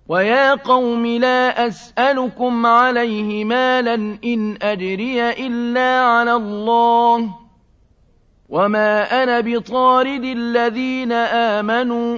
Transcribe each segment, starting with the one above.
ويا قوم لا أسألكم عليه مالا إن أجري إلا على الله وما أنا بطارد الذين آمنوا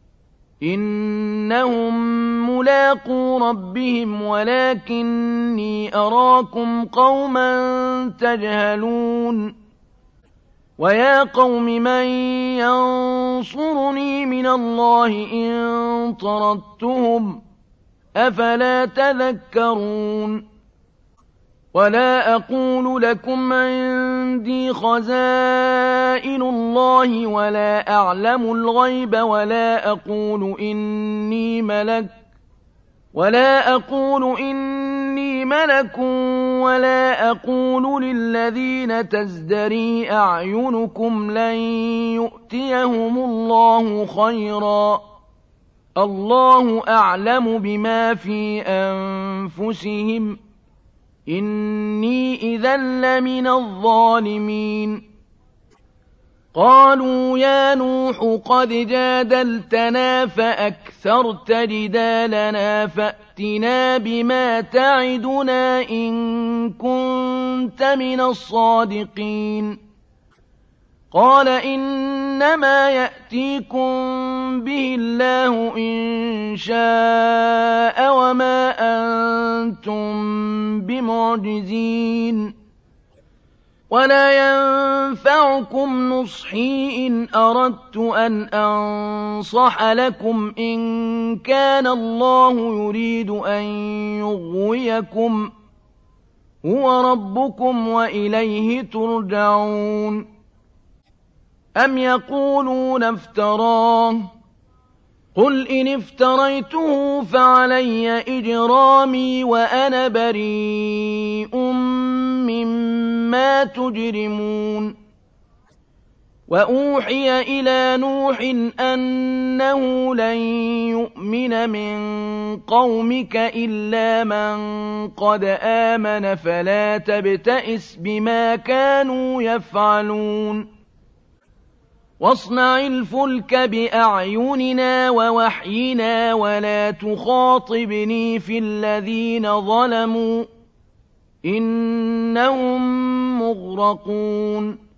إنهم ملاقو ربهم ولكني أراكم قوما تجهلون ويا قوم من ينصرني من الله إن طردتهم أفلا تذكرون ولا أقول لكم عندي خزائن الله ولا أعلم الغيب ولا أقول إني ملك ولا أقول للذين تزدري أعينكم لن يؤتيهم الله خيرا الله أعلم بما في أنفسهم إني إذا لمن الظالمين قالوا يا نوح قد جادلتنا فأكثرت جدالنا فأتنا بما تعدنا إن كنت من الصادقين قال إنما يأتيكم به الله إن شاء وما أنتم بمعجزين ولا ينفعكم نصحي إن أردت أن أنصح لكم إن كان الله يريد أن يغويكم هو ربكم وإليه ترجعون أم يقولون افتراه قل إن افتريته فعلي إجرامي وأنا بريء مما تجرمون وأوحي إلى نوح أنه لن يؤمن من قومك إلا من قد آمن فلا تبتئس بما كانوا يفعلون واصنع الفلك بأعيننا ووحينا ولا تخاطبني في الذين ظلموا إنهم مغرقون